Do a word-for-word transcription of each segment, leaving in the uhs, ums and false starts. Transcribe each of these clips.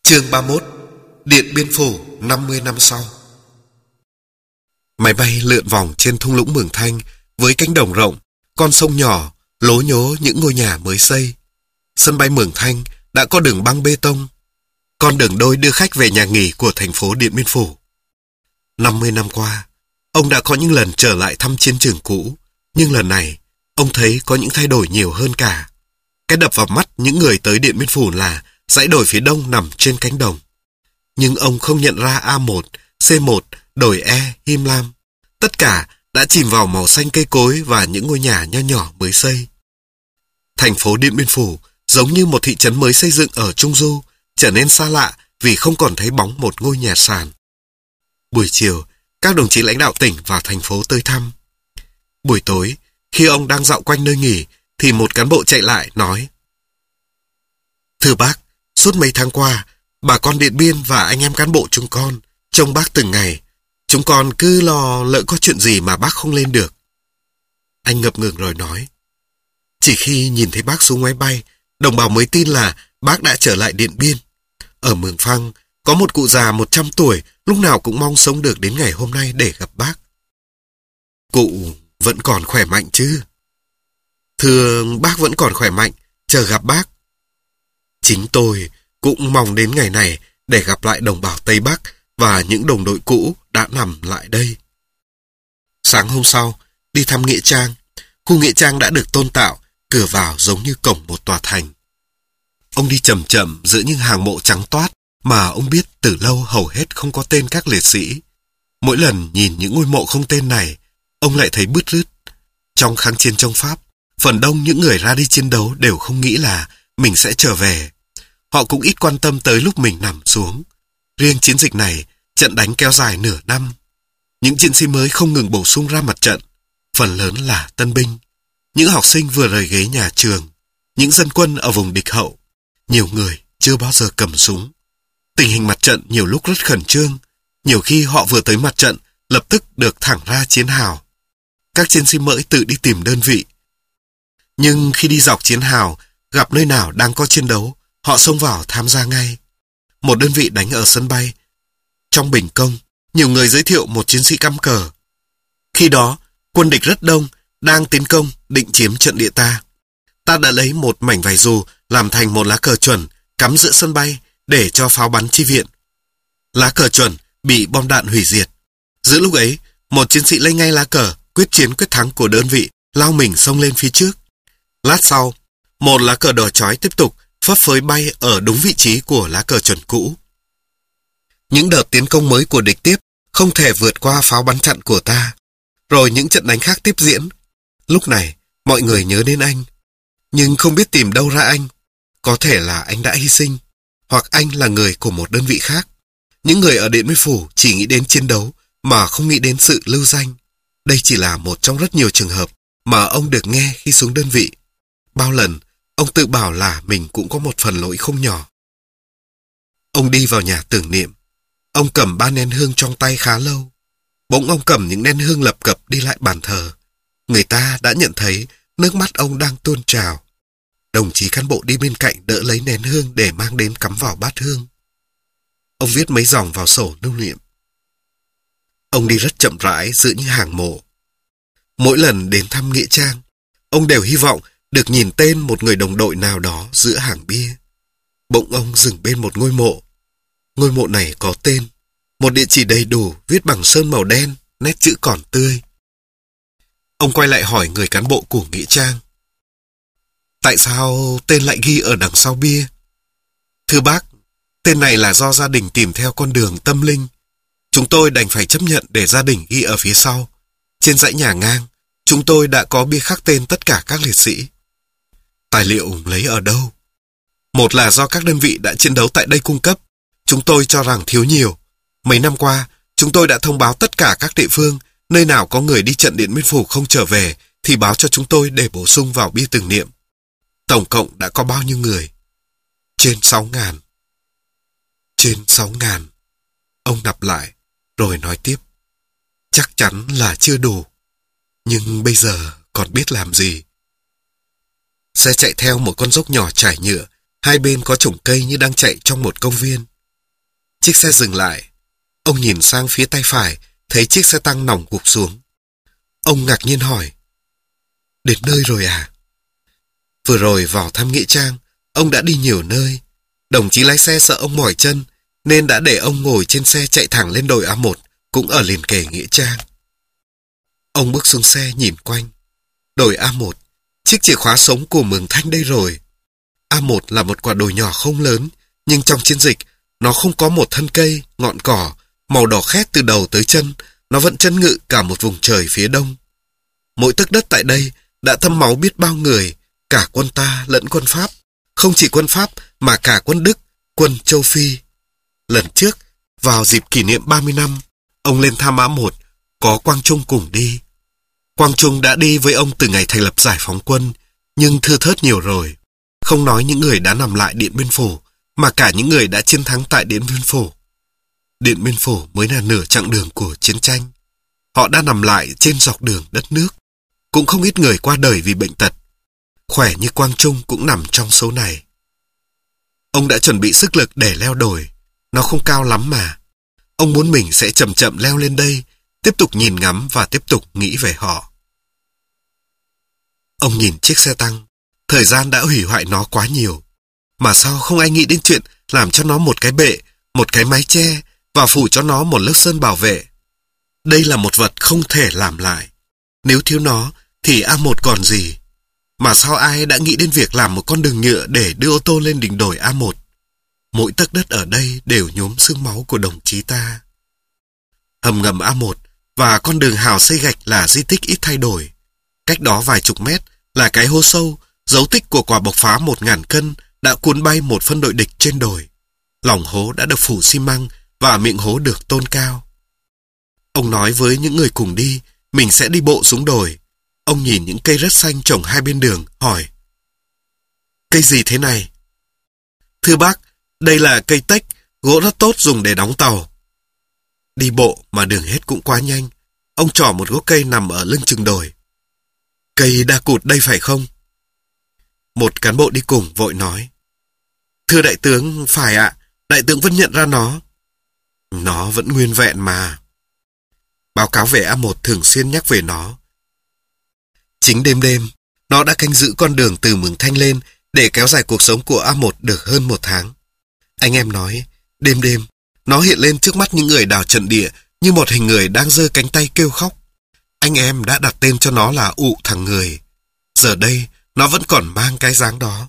Chương ba mươi mốt. Điện Biên Phủ năm mươi năm sau. Máy bay lượn vòng trên thung lũng Mường Thanh với cánh đồng rộng, con sông nhỏ, lố nhố những ngôi nhà mới xây. Sân bay Mường Thanh đã có đường băng bê tông, con đường đôi đưa khách về nhà nghỉ của thành phố Điện Biên Phủ. năm mươi năm qua, ông đã có những lần trở lại thăm chiến trường cũ, nhưng lần này, ông thấy có những thay đổi nhiều hơn cả. Cái đập vào mắt những người tới Điện Biên Phủ là dãy đồi phía đông nằm trên cánh đồng. Nhưng ông không nhận ra A một, C một, đồi E, Him Lam. Tất cả đã chìm vào màu xanh cây cối và những ngôi nhà nho nhỏ mới xây. Thành phố Điện Biên Phủ giống như một thị trấn mới xây dựng ở Trung Du, trở nên xa lạ vì không còn thấy bóng một ngôi nhà sàn. Buổi chiều, các đồng chí lãnh đạo tỉnh vào thành phố tới thăm. Buổi tối, khi ông đang dạo quanh nơi nghỉ, thì một cán bộ chạy lại nói: "Thưa bác, suốt mấy tháng qua, bà con Điện Biên và anh em cán bộ chúng con trông bác từng ngày. Chúng con cứ lo lỡ có chuyện gì mà bác không lên được." Anh ngập ngừng rồi nói: "Chỉ khi nhìn thấy bác xuống máy bay, đồng bào mới tin là bác đã trở lại Điện Biên. Ở Mường Phăng, có một cụ già một trăm tuổi, lúc nào cũng mong sống được đến ngày hôm nay để gặp bác." "Cụ vẫn còn khỏe mạnh chứ?" "Thưa bác vẫn còn khỏe mạnh, chờ gặp bác." "Chính tôi cũng mong đến ngày này để gặp lại đồng bào Tây Bắc và những đồng đội cũ đã nằm lại đây." Sáng hôm sau, đi thăm Nghĩa Trang. Khu Nghĩa Trang đã được tôn tạo, cửa vào giống như cổng một tòa thành. Ông đi chậm chậm giữa những hàng mộ trắng toát mà ông biết từ lâu hầu hết không có tên các liệt sĩ. Mỗi lần nhìn những ngôi mộ không tên này, ông lại thấy bứt rứt. Trong kháng chiến chống Pháp, phần đông những người ra đi chiến đấu đều không nghĩ là mình sẽ trở về. Họ cũng ít quan tâm tới lúc mình nằm xuống. Riêng chiến dịch này, trận đánh kéo dài nửa năm. Những chiến sĩ mới không ngừng bổ sung ra mặt trận, phần lớn là tân binh, những học sinh vừa rời ghế nhà trường, những dân quân ở vùng địch hậu. Nhiều người chưa bao giờ cầm súng. Tình hình mặt trận nhiều lúc rất khẩn trương. Nhiều khi họ vừa tới mặt trận, lập tức được thẳng ra chiến hào. Các chiến sĩ mới tự đi tìm đơn vị. Nhưng khi đi dọc chiến hào, gặp nơi nào đang có chiến đấu, họ xông vào tham gia ngay. Một đơn vị đánh ở sân bay. Trong bình công, nhiều người giới thiệu một chiến sĩ cắm cờ. Khi đó, quân địch rất đông, đang tiến công, định chiếm trận địa ta. Ta đã lấy một mảnh vải dù làm thành một lá cờ chuẩn, cắm giữa sân bay để cho pháo bắn chi viện. Lá cờ chuẩn bị bom đạn hủy diệt. Giữa lúc ấy, một chiến sĩ lấy ngay lá cờ, quyết chiến quyết thắng của đơn vị, lao mình xông lên phía trước. Lát sau, một lá cờ đỏ chói tiếp tục phấp phới bay ở đúng vị trí của lá cờ chuẩn cũ. Những đợt tiến công mới của địch tiếp không thể vượt qua pháo bắn chặn của ta. Rồi những trận đánh khác tiếp diễn. Lúc này, mọi người nhớ đến anh, nhưng không biết tìm đâu ra anh. Có thể là anh đã hy sinh, hoặc anh là người của một đơn vị khác. Những người ở Điện Biên Phủ chỉ nghĩ đến chiến đấu mà không nghĩ đến sự lưu danh. Đây chỉ là một trong rất nhiều trường hợp mà ông được nghe khi xuống đơn vị. Bao lần, ông tự bảo là mình cũng có một phần lỗi không nhỏ. Ông đi vào nhà tưởng niệm. Ông cầm ba nén hương trong tay khá lâu. Bỗng ông cầm những nén hương lập cập đi lại bàn thờ. Người ta đã nhận thấy nước mắt ông đang tuôn trào. Đồng chí cán bộ đi bên cạnh đỡ lấy nén hương để mang đến cắm vào bát hương. Ông viết mấy dòng vào sổ lưu niệm. Ông đi rất chậm rãi giữa những hàng mộ. Mỗi lần đến thăm Nghĩa Trang, ông đều hy vọng được nhìn tên một người đồng đội nào đó giữa hàng bia. Bỗng ông dừng bên một ngôi mộ. Ngôi mộ này có tên, một địa chỉ đầy đủ viết bằng sơn màu đen, nét chữ còn tươi. Ông quay lại hỏi người cán bộ của Nghĩa Trang: "Tại sao tên lại ghi ở đằng sau bia?" "Thưa bác, tên này là do gia đình tìm theo con đường tâm linh. Chúng tôi đành phải chấp nhận để gia đình ghi ở phía sau. Trên dãy nhà ngang, chúng tôi đã có bia khắc tên tất cả các liệt sĩ." "Tài liệu lấy ở đâu?" "Một là do các đơn vị đã chiến đấu tại đây cung cấp. Chúng tôi cho rằng thiếu nhiều. Mấy năm qua, chúng tôi đã thông báo tất cả các địa phương, nơi nào có người đi trận Điện Biên Phủ không trở về thì báo cho chúng tôi để bổ sung vào bia tưởng niệm. Tổng cộng đã có bao nhiêu người?" "Trên sáu ngàn." "Trên sáu ngàn." Ông đọc lại, rồi nói tiếp: "Chắc chắn là chưa đủ. Nhưng bây giờ còn biết làm gì?" Xe chạy theo một con dốc nhỏ trải nhựa, hai bên có chủng cây như đang chạy trong một công viên. Chiếc xe dừng lại. Ông nhìn sang phía tay phải, thấy chiếc xe tăng nòng gục xuống. Ông ngạc nhiên hỏi, đến nơi rồi à? Vừa rồi vào thăm nghĩa trang, ông đã đi nhiều nơi. Đồng chí lái xe sợ ông mỏi chân, nên đã để ông ngồi trên xe chạy thẳng lên đồi A một, cũng ở liền kề nghĩa trang. Ông bước xuống xe nhìn quanh. Đồi A một, chiếc chìa khóa sống của Mường Thanh đây rồi. A một là một quả đồi nhỏ không lớn, nhưng trong chiến dịch, nó không có một thân cây, ngọn cỏ, màu đỏ khét từ đầu tới chân, nó vẫn chân ngự cả một vùng trời phía đông. Mỗi tấc đất tại đây đã thấm máu biết bao người, cả quân ta lẫn quân Pháp. Không chỉ quân Pháp mà cả quân Đức, quân châu Phi. Lần trước, vào dịp kỷ niệm ba mươi năm, ông lên thăm A một, có Quang Trung cùng đi. Quang Trung đã đi với ông từ ngày thành lập giải phóng quân, nhưng thưa thớt nhiều rồi. Không nói những người đã nằm lại Điện Biên Phủ, mà cả những người đã chiến thắng tại Điện Biên Phủ. Điện Biên Phủ mới là nửa chặng đường của chiến tranh. Họ đã nằm lại trên dọc đường đất nước. Cũng không ít người qua đời vì bệnh tật. Khỏe như Quang Trung cũng nằm trong số này. Ông đã chuẩn bị sức lực để leo đồi. Nó không cao lắm mà. Ông muốn mình sẽ chậm chậm leo lên đây, tiếp tục nhìn ngắm và tiếp tục nghĩ về họ. Ông nhìn chiếc xe tăng. Thời gian đã hủy hoại nó quá nhiều. Mà sao không ai nghĩ đến chuyện làm cho nó một cái bệ, một cái mái che và phủ cho nó một lớp sơn bảo vệ. Đây là một vật không thể làm lại. Nếu thiếu nó thì A một còn gì? Mà sao ai đã nghĩ đến việc làm một con đường nhựa để đưa ô tô lên đỉnh đồi A một? Mỗi tấc đất ở đây đều nhuốm xương máu của đồng chí ta. Hầm ngầm A một và con đường hào xây gạch là di tích ít thay đổi. Cách đó vài chục mét là cái hố sâu, dấu tích của quả bộc phá một ngàn cân đã cuốn bay một phân đội địch trên đồi. Lòng hố đã được phủ xi măng và miệng hố được tôn cao. Ông nói với những người cùng đi, mình sẽ đi bộ xuống đồi. Ông nhìn những cây rất xanh trồng hai bên đường, hỏi, cây gì thế này? Thưa bác, đây là cây tếch, gỗ rất tốt dùng để đóng tàu. Đi bộ mà đường hết cũng quá nhanh. Ông trỏ một gốc cây nằm ở lưng chừng đồi. Cây đa cụt đây phải không? Một cán bộ đi cùng vội nói, thưa đại tướng, phải ạ, đại tướng vẫn nhận ra nó. Nó vẫn nguyên vẹn mà. Báo cáo về A một thường xuyên nhắc về nó. Chính đêm đêm, nó đã canh giữ con đường từ Mường Thanh lên để kéo dài cuộc sống của A một được hơn một tháng. Anh em nói, đêm đêm, nó hiện lên trước mắt những người đào trận địa như một hình người đang giơ cánh tay kêu khóc. Anh em đã đặt tên cho nó là Ụ Thằng Người. Giờ đây, nó vẫn còn mang cái dáng đó.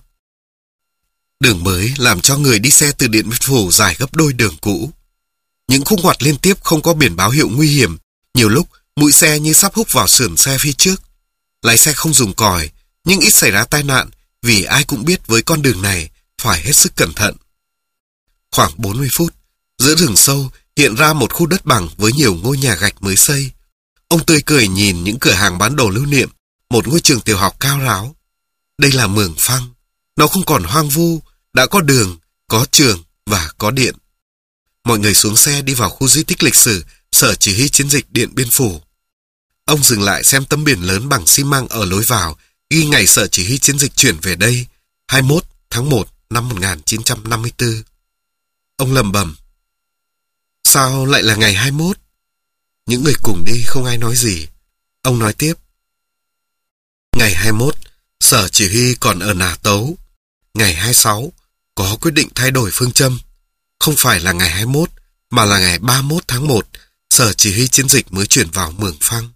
Đường mới làm cho người đi xe từ Điện Biên Phủ dài gấp đôi đường cũ. Những khúc ngoặt liên tiếp không có biển báo hiệu nguy hiểm. Nhiều lúc, mũi xe như sắp húc vào sườn xe phía trước. Lái xe không dùng còi, nhưng ít xảy ra tai nạn vì ai cũng biết với con đường này phải hết sức cẩn thận. Khoảng bốn mươi phút, giữa rừng sâu hiện ra một khu đất bằng với nhiều ngôi nhà gạch mới xây. Ông tươi cười nhìn những cửa hàng bán đồ lưu niệm, một ngôi trường tiểu học cao ráo. Đây là Mường Phăng. Nó không còn hoang vu, đã có đường, có trường và có điện. Mọi người xuống xe đi vào khu di tích lịch sử Sở Chỉ huy Chiến dịch Điện Biên Phủ. Ông dừng lại xem tấm biển lớn bằng xi măng ở lối vào, ghi ngày Sở Chỉ huy Chiến dịch chuyển về đây, hai mươi mốt tháng một năm một nghìn chín trăm năm mươi tư. Ông lẩm bẩm, sao lại là ngày hai mươi mốt? Những người cùng đi không ai nói gì. Ông nói tiếp, ngày hai mươi mốt, Sở Chỉ huy còn ở Nà Tấu. Ngày hai mươi sáu, có quyết định thay đổi phương châm. Không phải là ngày hai mươi mốt, mà là ngày ba mươi mốt tháng một, Sở Chỉ huy Chiến dịch mới chuyển vào Mường Phăng.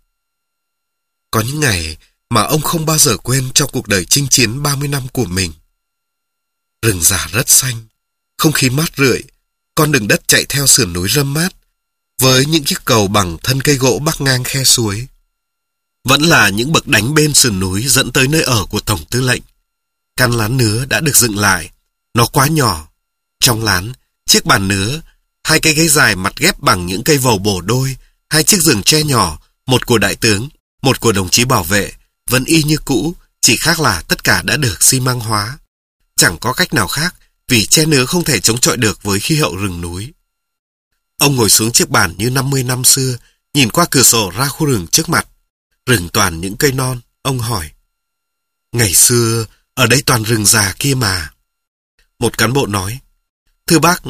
Có những ngày mà ông không bao giờ quên trong cuộc đời chinh chiến ba mươi năm của mình. Rừng già rất xanh, không khí mát rượi, con đường đất chạy theo sườn núi râm mát, với những chiếc cầu bằng thân cây gỗ bắc ngang khe suối. Vẫn là những bậc đánh bên sườn núi dẫn tới nơi ở của Tổng Tư lệnh. Căn lán nứa đã được dựng lại, nó quá nhỏ. Trong lán, chiếc bàn nứa, hai cái ghế dài mặt ghép bằng những cây vầu bổ đôi, hai chiếc giường tre nhỏ, một của đại tướng, một của đồng chí bảo vệ, vẫn y như cũ, chỉ khác là tất cả đã được xi măng hóa. Chẳng có cách nào khác, vì tre nứa không thể chống chọi được với khí hậu rừng núi. Ông ngồi xuống chiếc bàn như năm mươi năm xưa, nhìn qua cửa sổ ra khu rừng trước mặt. Rừng toàn những cây non, ông hỏi, ngày xưa, ở đây toàn rừng già kia mà. Một cán bộ nói, thưa bác,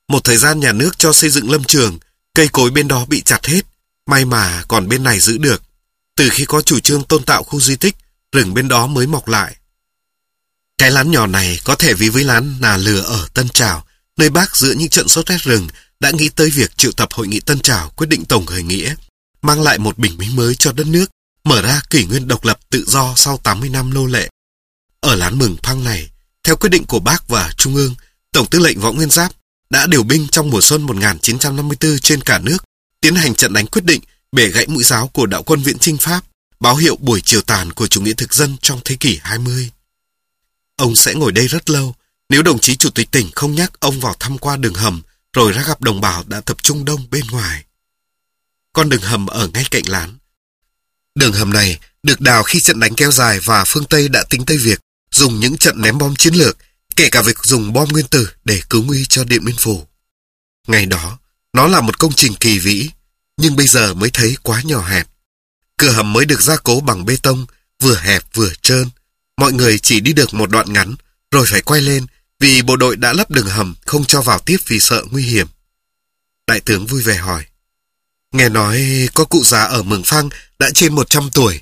Một thời gian nhà nước cho xây dựng lâm trường, cây cối bên đó bị chặt hết, may mà còn bên này giữ được. Từ khi có chủ trương tôn tạo khu di tích, rừng bên đó mới mọc lại. Cái lán nhỏ này có thể ví với lán Nà Lừa ở Tân Trào, nơi Bác giữa những trận sốt rét rừng đã nghĩ tới việc triệu tập hội nghị Tân Trào quyết định tổng khởi nghĩa, mang lại một bình minh mới cho đất nước, mở ra kỷ nguyên độc lập tự do sau tám mươi năm nô lệ. Ở lán Mường Phăng này, theo quyết định của Bác và Trung ương, Tổng tư lệnh Võ Nguyên Giáp đã điều binh trong mùa xuân một nghìn chín trăm năm mươi tư trên cả nước, tiến hành trận đánh quyết định bẻ gãy mũi giáo của đạo quân viễn chinh Pháp, báo hiệu buổi chiều tàn của chủ nghĩa thực dân trong thế kỷ hai mươi. Ông sẽ ngồi đây rất lâu nếu đồng chí chủ tịch tỉnh không nhắc ông vào thăm qua đường hầm rồi ra gặp đồng bào đã tập trung đông bên ngoài. Con đường hầm ở ngay cạnh lán. Đường hầm này được đào khi trận đánh kéo dài và phương Tây đã tính tới việc dùng những trận ném bom chiến lược, kể cả việc dùng bom nguyên tử để cứu nguy cho Điện Biên Phủ. Ngày đó, nó là một công trình kỳ vĩ, nhưng bây giờ mới thấy quá nhỏ hẹp. Cửa hầm mới được gia cố bằng bê tông, vừa hẹp vừa trơn. Mọi người chỉ đi được một đoạn ngắn, rồi phải quay lên, vì bộ đội đã lấp đường hầm không cho vào tiếp vì sợ nguy hiểm. Đại tướng vui vẻ hỏi, nghe nói có cụ già ở Mường Phăng đã trên một trăm tuổi.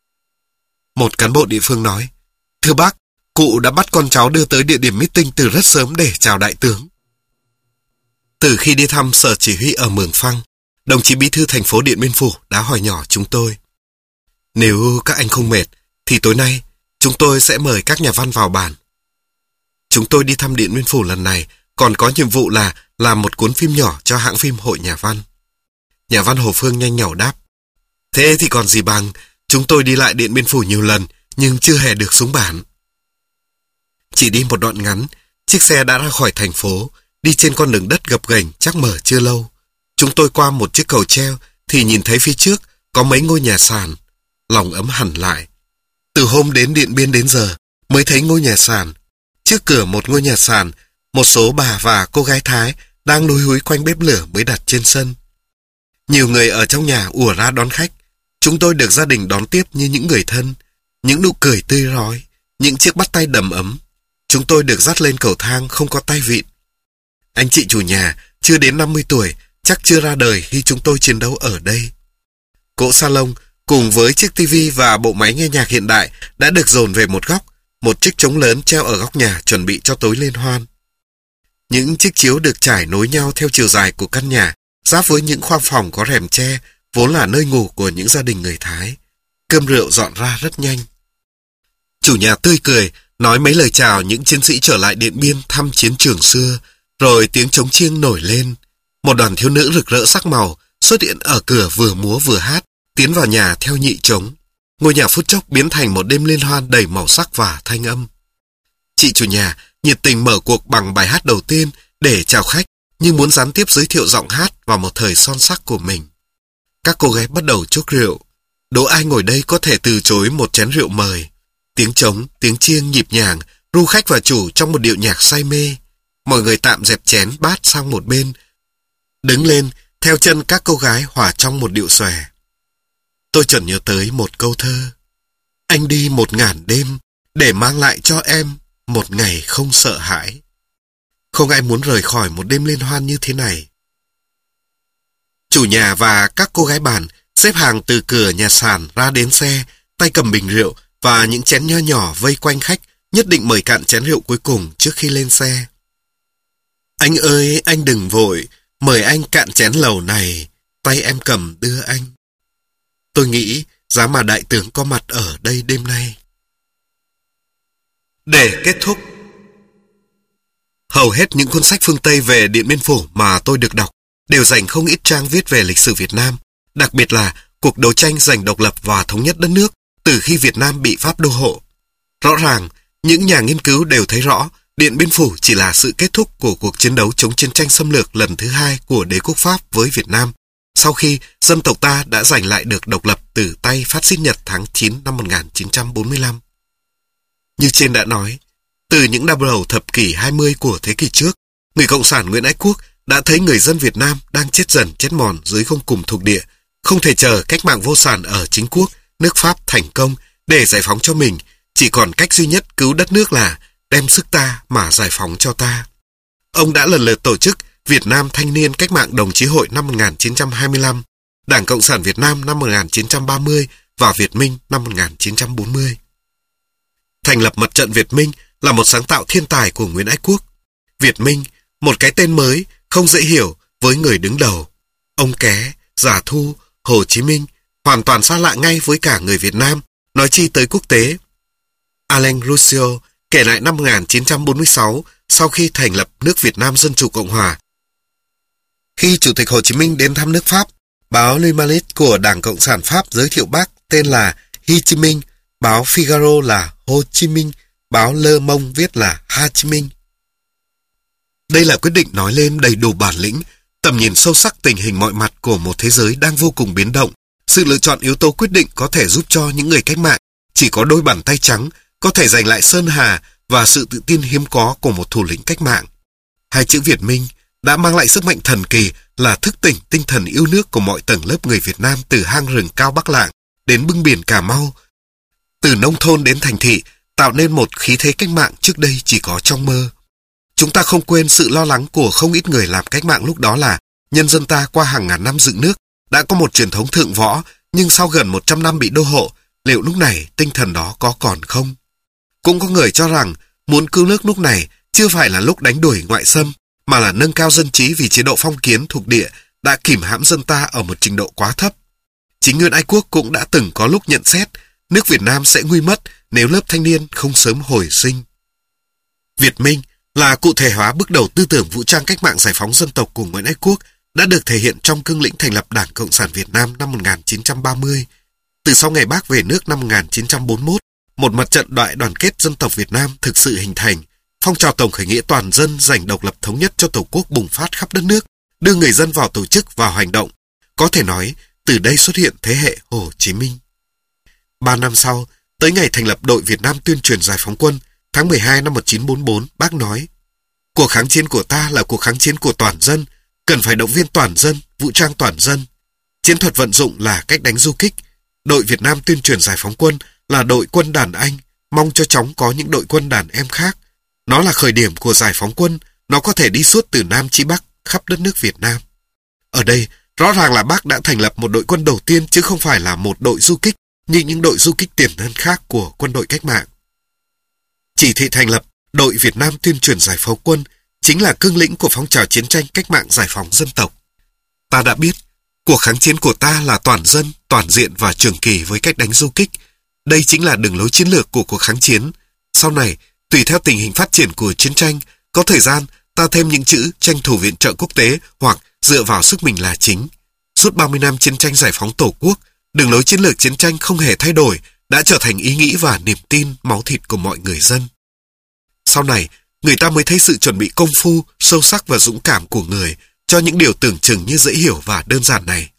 Một cán bộ địa phương nói, thưa bác, cụ đã bắt con cháu đưa tới địa điểm meeting từ rất sớm để chào đại tướng. Từ khi đi thăm sở chỉ huy ở Mường Phăng, đồng chí bí thư thành phố Điện Biên Phủ đã hỏi nhỏ chúng tôi, nếu các anh không mệt, thì tối nay chúng tôi sẽ mời các nhà văn vào bàn. Chúng tôi đi thăm Điện Biên Phủ lần này còn có nhiệm vụ là làm một cuốn phim nhỏ cho hãng phim Hội Nhà Văn. Nhà văn Hồ Phương nhanh nhảu đáp, thế thì còn gì bằng, chúng tôi đi lại Điện Biên Phủ nhiều lần nhưng chưa hề được xuống bản. Chỉ đi một đoạn ngắn, chiếc xe đã ra khỏi thành phố, đi trên con đường đất gập ghềnh chắc mở chưa lâu. Chúng tôi qua một chiếc cầu treo thì nhìn thấy phía trước có mấy ngôi nhà sàn. Lòng ấm hẳn lại. Từ hôm đến Điện Biên đến giờ mới thấy ngôi nhà sàn. Trước cửa một ngôi nhà sàn, một số bà và cô gái Thái đang lúi húi quanh bếp lửa mới đặt trên sân. Nhiều người ở trong nhà ùa ra đón khách. Chúng tôi được gia đình đón tiếp như những người thân. Những nụ cười tươi rói, những chiếc bắt tay đầm ấm. Chúng tôi được dắt lên cầu thang không có tay vịn. Anh chị chủ nhà chưa đến năm mươi tuổi, chắc chưa ra đời khi chúng tôi chiến đấu ở đây. Cỗ salon cùng với chiếc tivi và bộ máy nghe nhạc hiện đại đã được dồn về một góc, một chiếc trống lớn treo ở góc nhà chuẩn bị cho tối liên hoan. Những chiếc chiếu được trải nối nhau theo chiều dài của căn nhà, giáp với những khoang phòng có rèm tre, vốn là nơi ngủ của những gia đình người Thái. Cơm rượu dọn ra rất nhanh. Chủ nhà tươi cười, nói mấy lời chào những chiến sĩ trở lại Điện Biên thăm chiến trường xưa, rồi tiếng trống chiêng nổi lên. Một đoàn thiếu nữ rực rỡ sắc màu xuất hiện ở cửa vừa múa vừa hát, tiến vào nhà theo nhị trống. Ngôi nhà phút chốc biến thành một đêm liên hoan đầy màu sắc và thanh âm. Chị chủ nhà nhiệt tình mở cuộc bằng bài hát đầu tiên để chào khách, nhưng muốn gián tiếp giới thiệu giọng hát vào một thời son sắc của mình. Các cô gái bắt đầu chúc rượu. Đố ai ngồi đây có thể từ chối một chén rượu mời. Tiếng trống, tiếng chiêng nhịp nhàng ru khách và chủ trong một điệu nhạc say mê. Mọi người tạm dẹp chén bát sang một bên, đứng lên theo chân các cô gái hòa trong một điệu xòe. Tôi chợt nhớ tới một câu thơ. Anh đi một ngàn đêm để mang lại cho em một ngày không sợ hãi. Không ai muốn rời khỏi một đêm liên hoan như thế này. Chủ nhà và các cô gái bàn xếp hàng từ cửa nhà sàn ra đến xe, tay cầm bình rượu và những chén nho nhỏ vây quanh khách, nhất định mời cạn chén rượu cuối cùng trước khi lên xe. Anh ơi, anh đừng vội, mời anh cạn chén lầu này, tay em cầm đưa anh. Tôi nghĩ giá mà đại tướng có mặt ở đây đêm nay. Để kết thúc, hầu hết những cuốn sách phương Tây về Điện Biên Phủ mà tôi được đọc đều dành không ít trang viết về lịch sử Việt Nam, đặc biệt là cuộc đấu tranh giành độc lập và thống nhất đất nước từ khi Việt Nam bị Pháp đô hộ. Rõ ràng, những nhà nghiên cứu đều thấy rõ Điện Biên Phủ chỉ là sự kết thúc của cuộc chiến đấu chống chiến tranh xâm lược lần thứ hai của đế quốc Pháp với Việt Nam, sau khi dân tộc ta đã giành lại được độc lập từ tay phát xít Nhật tháng chín năm một nghìn chín trăm bốn mươi lăm. Như trên đã nói, từ những năm đầu thập kỷ hai mươi của thế kỷ trước, người Cộng sản Nguyễn Ái Quốc đã thấy người dân Việt Nam đang chết dần chết mòn dưới gông cùm thuộc địa, không thể chờ cách mạng vô sản ở chính quốc, nước Pháp thành công để giải phóng cho mình, chỉ còn cách duy nhất cứu đất nước là đem sức ta mà giải phóng cho ta. Ông đã lần lượt tổ chức Việt Nam Thanh niên Cách mạng Đồng chí hội năm một nghìn chín trăm hai mươi lăm, Đảng Cộng sản Việt Nam năm một nghìn chín trăm ba mươi và Việt Minh năm một nghìn chín trăm bốn mươi. Thành lập Mặt trận Việt Minh là một sáng tạo thiên tài của Nguyễn Ái Quốc. Việt Minh, một cái tên mới, không dễ hiểu với người đứng đầu. Ông Ké, Giả Thu, Hồ Chí Minh hoàn toàn xa lạ ngay với cả người Việt Nam, nói chi tới quốc tế. Alain Roussio kể lại năm một nghìn chín trăm bốn mươi sáu, sau khi thành lập nước Việt Nam Dân Chủ Cộng Hòa. Khi Chủ tịch Hồ Chí Minh đến thăm nước Pháp, báo Le Malice của Đảng Cộng sản Pháp giới thiệu bác tên là Hi Chi Minh, báo Figaro là Hồ Chí Minh, báo Le Monde viết là Ha Chi Minh. Đây là quyết định nói lên đầy đủ bản lĩnh, tầm nhìn sâu sắc tình hình mọi mặt của một thế giới đang vô cùng biến động. Sự lựa chọn yếu tố quyết định có thể giúp cho những người cách mạng chỉ có đôi bàn tay trắng có thể giành lại sơn hà và sự tự tin hiếm có của một thủ lĩnh cách mạng. Hai chữ Việt Minh đã mang lại sức mạnh thần kỳ là thức tỉnh tinh thần yêu nước của mọi tầng lớp người Việt Nam, từ hang rừng cao Bắc Lạng đến bưng biển Cà Mau, từ nông thôn đến thành thị, tạo nên một khí thế cách mạng trước đây chỉ có trong mơ. Chúng ta không quên sự lo lắng của không ít người làm cách mạng lúc đó là nhân dân ta qua hàng ngàn năm dựng nước đã có một truyền thống thượng võ, nhưng sau gần một trăm năm bị đô hộ, liệu lúc này tinh thần đó có còn không? Cũng có người cho rằng muốn cứu nước lúc này chưa phải là lúc đánh đuổi ngoại xâm, mà là nâng cao dân trí vì chế độ phong kiến thuộc địa đã kìm hãm dân ta ở một trình độ quá thấp. Chính Nguyễn Ái Quốc cũng đã từng có lúc nhận xét nước Việt Nam sẽ nguy mất nếu lớp thanh niên không sớm hồi sinh. Việt Minh là cụ thể hóa bước đầu tư tưởng vũ trang cách mạng giải phóng dân tộc của Nguyễn Ái Quốc đã được thể hiện trong cương lĩnh thành lập Đảng Cộng sản Việt Nam năm một nghìn chín trăm ba mươi. Từ sau ngày Bác về nước năm một nghìn chín trăm bốn mươi mốt, một mặt trận đại đoàn kết dân tộc Việt Nam thực sự hình thành, phong trào tổng khởi nghĩa toàn dân giành độc lập thống nhất cho Tổ quốc bùng phát khắp đất nước, đưa người dân vào tổ chức, vào hành động. Có thể nói, từ đây xuất hiện thế hệ Hồ Chí Minh. Ba năm sau, tới ngày thành lập đội Việt Nam tuyên truyền giải phóng quân, tháng mười hai năm một nghìn chín trăm bốn mươi tư, Bác nói: cuộc kháng chiến của ta là cuộc kháng chiến của toàn dân, cần phải động viên toàn dân, vũ trang toàn dân. Chiến thuật vận dụng là cách đánh du kích. Đội Việt Nam tuyên truyền giải phóng quân là đội quân đàn anh, mong cho chóng có những đội quân đàn em khác. Nó là khởi điểm của giải phóng quân, nó có thể đi suốt từ Nam chí Bắc khắp đất nước Việt Nam. Ở đây, rõ ràng là Bác đã thành lập một đội quân đầu tiên chứ không phải là một đội du kích như những đội du kích tiền thân khác của quân đội cách mạng. Chỉ thị thành lập đội Việt Nam tuyên truyền giải phóng quân chính là cương lĩnh của phong trào chiến tranh cách mạng giải phóng dân tộc. Ta đã biết, cuộc kháng chiến của ta là toàn dân, toàn diện và trường kỳ với cách đánh du kích. Đây chính là đường lối chiến lược của cuộc kháng chiến. Sau này, tùy theo tình hình phát triển của chiến tranh, có thời gian ta thêm những chữ tranh thủ viện trợ quốc tế hoặc dựa vào sức mình là chính. Suốt ba mươi năm chiến tranh giải phóng Tổ quốc, đường lối chiến lược chiến tranh không hề thay đổi, đã trở thành ý nghĩ và niềm tin máu thịt của mọi người dân. Sau này, người ta mới thấy sự chuẩn bị công phu, sâu sắc và dũng cảm của người cho những điều tưởng chừng như dễ hiểu và đơn giản này.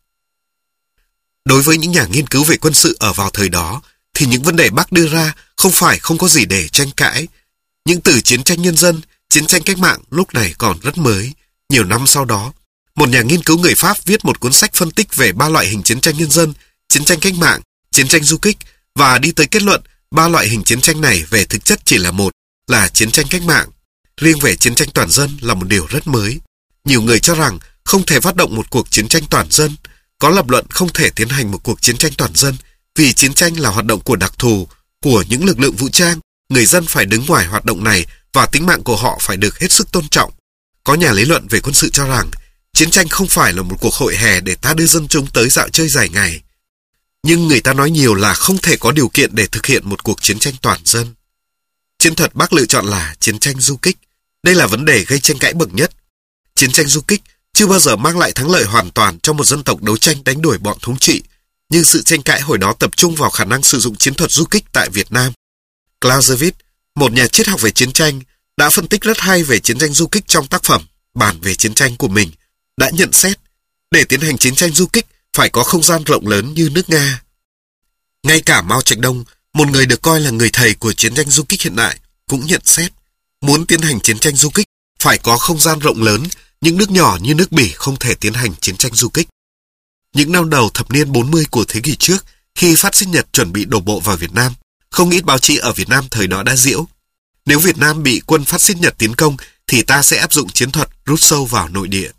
Đối với những nhà nghiên cứu về quân sự ở vào thời đó, thì những vấn đề Bác đưa ra không phải không có gì để tranh cãi. Những từ chiến tranh nhân dân, chiến tranh cách mạng lúc này còn rất mới. Nhiều năm sau đó, một nhà nghiên cứu người Pháp viết một cuốn sách phân tích về ba loại hình chiến tranh nhân dân, chiến tranh cách mạng, chiến tranh du kích và đi tới kết luận ba loại hình chiến tranh này về thực chất chỉ là một, là chiến tranh cách mạng. Riêng về chiến tranh toàn dân là một điều rất mới. Nhiều người cho rằng không thể phát động một cuộc chiến tranh toàn dân, có lập luận không thể tiến hành một cuộc chiến tranh toàn dân vì chiến tranh là hoạt động của đặc thù của những lực lượng vũ trang, người dân phải đứng ngoài hoạt động này và tính mạng của họ phải được hết sức tôn trọng. Có nhà lý luận về quân sự cho rằng chiến tranh không phải là một cuộc hội hè để ta đưa dân chúng tới dạo chơi dài ngày. Nhưng người ta nói nhiều là không thể có điều kiện để thực hiện một cuộc chiến tranh toàn dân. Chiến thuật Bác lựa chọn là chiến tranh du kích. Đây là vấn đề gây tranh cãi bậc nhất. Chiến tranh du kích chưa bao giờ mang lại thắng lợi hoàn toàn cho một dân tộc đấu tranh đánh đuổi bọn thống trị, nhưng sự tranh cãi hồi đó tập trung vào khả năng sử dụng chiến thuật du kích tại Việt Nam. Clausewitz, một nhà triết học về chiến tranh, đã phân tích rất hay về chiến tranh du kích trong tác phẩm Bản về chiến tranh của mình, đã nhận xét, để tiến hành chiến tranh du kích phải có không gian rộng lớn như nước Nga. Ngay cả Mao Trạch Đông, một người được coi là người thầy của chiến tranh du kích hiện đại, cũng nhận xét, muốn tiến hành chiến tranh du kích phải có không gian rộng lớn, những nước nhỏ như nước Bỉ không thể tiến hành chiến tranh du kích. Những năm đầu thập niên bốn mươi của thế kỷ trước, khi phát xít Nhật chuẩn bị đổ bộ vào Việt Nam, không ít báo chí ở Việt Nam thời đó đã giễu. Nếu Việt Nam bị quân phát xít Nhật tiến công, thì ta sẽ áp dụng chiến thuật rút sâu vào nội địa.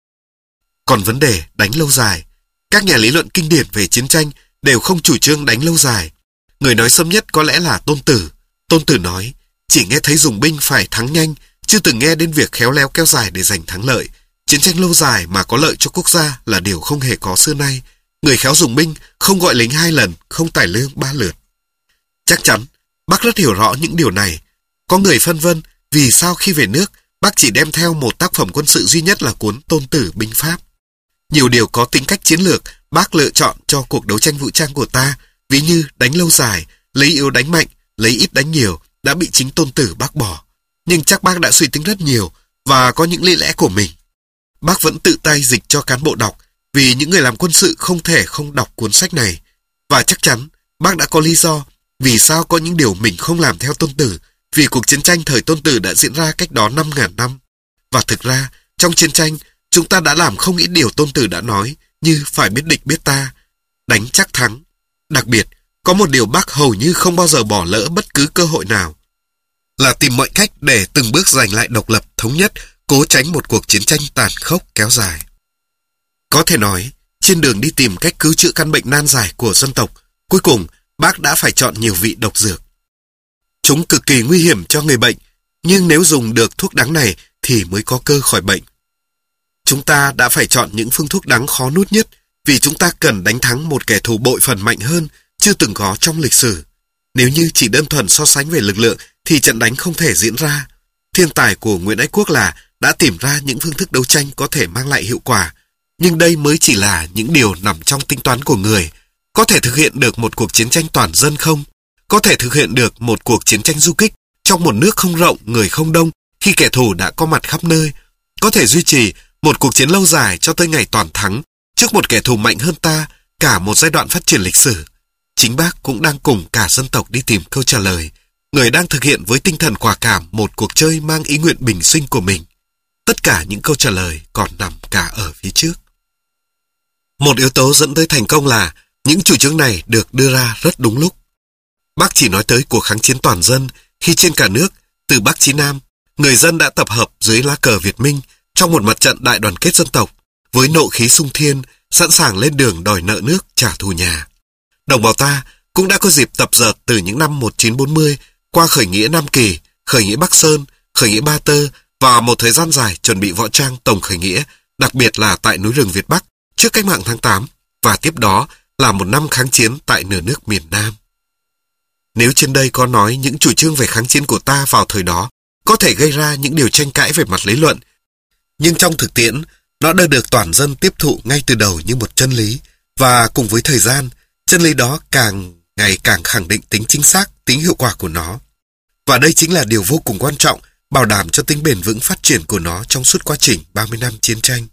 Còn vấn đề đánh lâu dài, các nhà lý luận kinh điển về chiến tranh đều không chủ trương đánh lâu dài. Người nói sớm nhất có lẽ là Tôn Tử. Tôn Tử nói, chỉ nghe thấy dùng binh phải thắng nhanh, chưa từng nghe đến việc khéo léo kéo dài để giành thắng lợi. Chiến tranh lâu dài mà có lợi cho quốc gia là điều không hề có xưa nay. Người khéo dùng binh không gọi lính hai lần, không tài lương ba lượt. Chắc chắn, bác rất hiểu rõ những điều này. Có người phân vân vì sao khi về nước, bác chỉ đem theo một tác phẩm quân sự duy nhất là cuốn Tôn Tử binh pháp. Nhiều điều có tính cách chiến lược bác lựa chọn cho cuộc đấu tranh vũ trang của ta, ví như đánh lâu dài, lấy yếu đánh mạnh, lấy ít đánh nhiều, đã bị chính Tôn Tử bác bỏ. Nhưng chắc bác đã suy tính rất nhiều và có những lý lẽ của mình. Bác vẫn tự tay dịch cho cán bộ đọc, vì những người làm quân sự không thể không đọc cuốn sách này. Và chắc chắn bác đã có lý do vì sao có những điều mình không làm theo Tôn Tử, vì cuộc chiến tranh thời Tôn Tử đã diễn ra cách đó năm ngàn năm. Và thực ra, trong chiến tranh, chúng ta đã làm không ít điều Tôn Tử đã nói, như phải biết địch biết ta, đánh chắc thắng. Đặc biệt, có một điều bác hầu như không bao giờ bỏ lỡ bất cứ cơ hội nào, là tìm mọi cách để từng bước giành lại độc lập thống nhất, cố tránh một cuộc chiến tranh tàn khốc kéo dài. Có thể nói, trên đường đi tìm cách cứu chữa căn bệnh nan giải của dân tộc, cuối cùng bác đã phải chọn nhiều vị độc dược. Chúng cực kỳ nguy hiểm cho người bệnh, nhưng nếu dùng được thuốc đắng này thì mới có cơ khỏi bệnh. Chúng ta đã phải chọn những phương thuốc đắng khó nuốt nhất, vì chúng ta cần đánh thắng một kẻ thù bội phần mạnh hơn, chưa từng có trong lịch sử. Nếu như chỉ đơn thuần so sánh về lực lượng thì trận đánh không thể diễn ra. Thiên tài của Nguyễn Ái Quốc là đã tìm ra những phương thức đấu tranh có thể mang lại hiệu quả. Nhưng đây mới chỉ là những điều nằm trong tính toán của người. Có thể thực hiện được một cuộc chiến tranh toàn dân không? Có thể thực hiện được một cuộc chiến tranh du kích trong một nước không rộng, người không đông, khi kẻ thù đã có mặt khắp nơi? Có thể duy trì một cuộc chiến lâu dài cho tới ngày toàn thắng trước một kẻ thù mạnh hơn ta cả một giai đoạn phát triển lịch sử? Chính bác cũng đang cùng cả dân tộc đi tìm câu trả lời. Người đang thực hiện với tinh thần quả cảm một cuộc chơi mang ý nguyện bình sinh của mình. Tất cả những câu trả lời còn nằm cả ở phía trước. Một yếu tố dẫn tới thành công là những chủ trương này được đưa ra rất đúng lúc. Bác chỉ nói tới cuộc kháng chiến toàn dân khi trên cả nước, từ Bắc chí Nam, người dân đã tập hợp dưới lá cờ Việt Minh trong một mặt trận đại đoàn kết dân tộc, với nộ khí sung thiên, sẵn sàng lên đường đòi nợ nước, trả thù nhà. Đồng bào ta cũng đã có dịp tập dượt từ những năm một nghìn chín trăm bốn mươi qua khởi nghĩa Nam Kỳ, khởi nghĩa Bắc Sơn, khởi nghĩa Ba Tơ và một thời gian dài chuẩn bị võ trang tổng khởi nghĩa, đặc biệt là tại núi rừng Việt Bắc trước cách mạng tháng tám, và tiếp đó là một năm kháng chiến tại nửa nước miền Nam. Nếu trên đây có nói những chủ trương về kháng chiến của ta vào thời đó có thể gây ra những điều tranh cãi về mặt lý luận, nhưng trong thực tiễn, nó đã được toàn dân tiếp thụ ngay từ đầu như một chân lý, và cùng với thời gian, chân lý đó càng ngày càng khẳng định tính chính xác, tính hiệu quả của nó. Và đây chính là điều vô cùng quan trọng, bảo đảm cho tính bền vững phát triển của nó trong suốt quá trình ba mươi năm chiến tranh.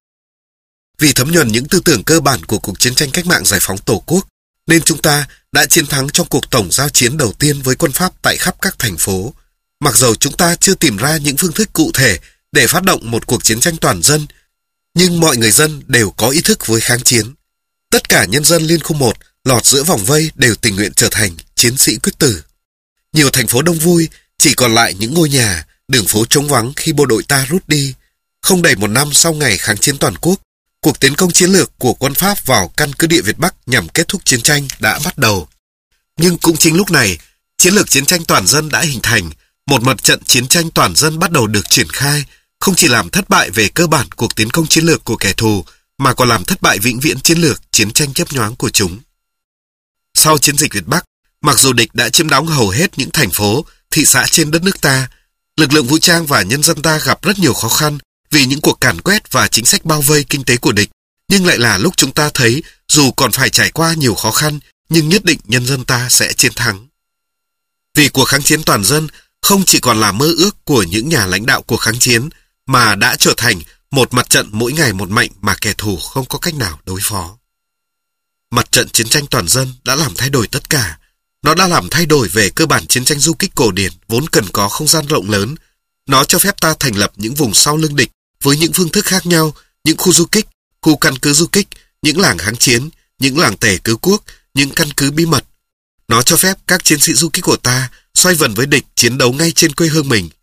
Vì thấm nhuần những tư tưởng cơ bản của cuộc chiến tranh cách mạng giải phóng Tổ quốc, nên chúng ta đã chiến thắng trong cuộc tổng giao chiến đầu tiên với quân Pháp tại khắp các thành phố. Mặc dầu chúng ta chưa tìm ra những phương thức cụ thể để phát động một cuộc chiến tranh toàn dân, nhưng mọi người dân đều có ý thức với kháng chiến. Tất cả nhân dân Liên khu một lọt giữa vòng vây đều tình nguyện trở thành chiến sĩ quyết tử. Nhiều thành phố đông vui, chỉ còn lại những ngôi nhà, đường phố trống vắng khi bộ đội ta rút đi. Không đầy một năm sau ngày kháng chiến toàn quốc, cuộc tiến công chiến lược của quân Pháp vào căn cứ địa Việt Bắc nhằm kết thúc chiến tranh đã bắt đầu. Nhưng cũng chính lúc này, chiến lược chiến tranh toàn dân đã hình thành, một mặt trận chiến tranh toàn dân bắt đầu được triển khai, không chỉ làm thất bại về cơ bản cuộc tiến công chiến lược của kẻ thù, mà còn làm thất bại vĩnh viễn chiến lược chiến tranh chớp nhoáng của chúng. Sau chiến dịch Việt Bắc, mặc dù địch đã chiếm đóng hầu hết những thành phố, thị xã trên đất nước ta, lực lượng vũ trang và nhân dân ta gặp rất nhiều khó khăn vì những cuộc càn quét và chính sách bao vây kinh tế của địch, nhưng lại là lúc chúng ta thấy dù còn phải trải qua nhiều khó khăn, nhưng nhất định nhân dân ta sẽ chiến thắng. Vì cuộc kháng chiến toàn dân không chỉ còn là mơ ước của những nhà lãnh đạo cuộc kháng chiến, mà đã trở thành một mặt trận mỗi ngày một mạnh mà kẻ thù không có cách nào đối phó. Mặt trận chiến tranh toàn dân đã làm thay đổi tất cả. Nó đã làm thay đổi về cơ bản chiến tranh du kích cổ điển vốn cần có không gian rộng lớn. Nó cho phép ta thành lập những vùng sau lưng địch với những phương thức khác nhau, những khu du kích, khu căn cứ du kích, những làng kháng chiến, những làng tề cứu quốc, những căn cứ bí mật. Nó cho phép các chiến sĩ du kích của ta xoay vần với địch chiến đấu ngay trên quê hương mình.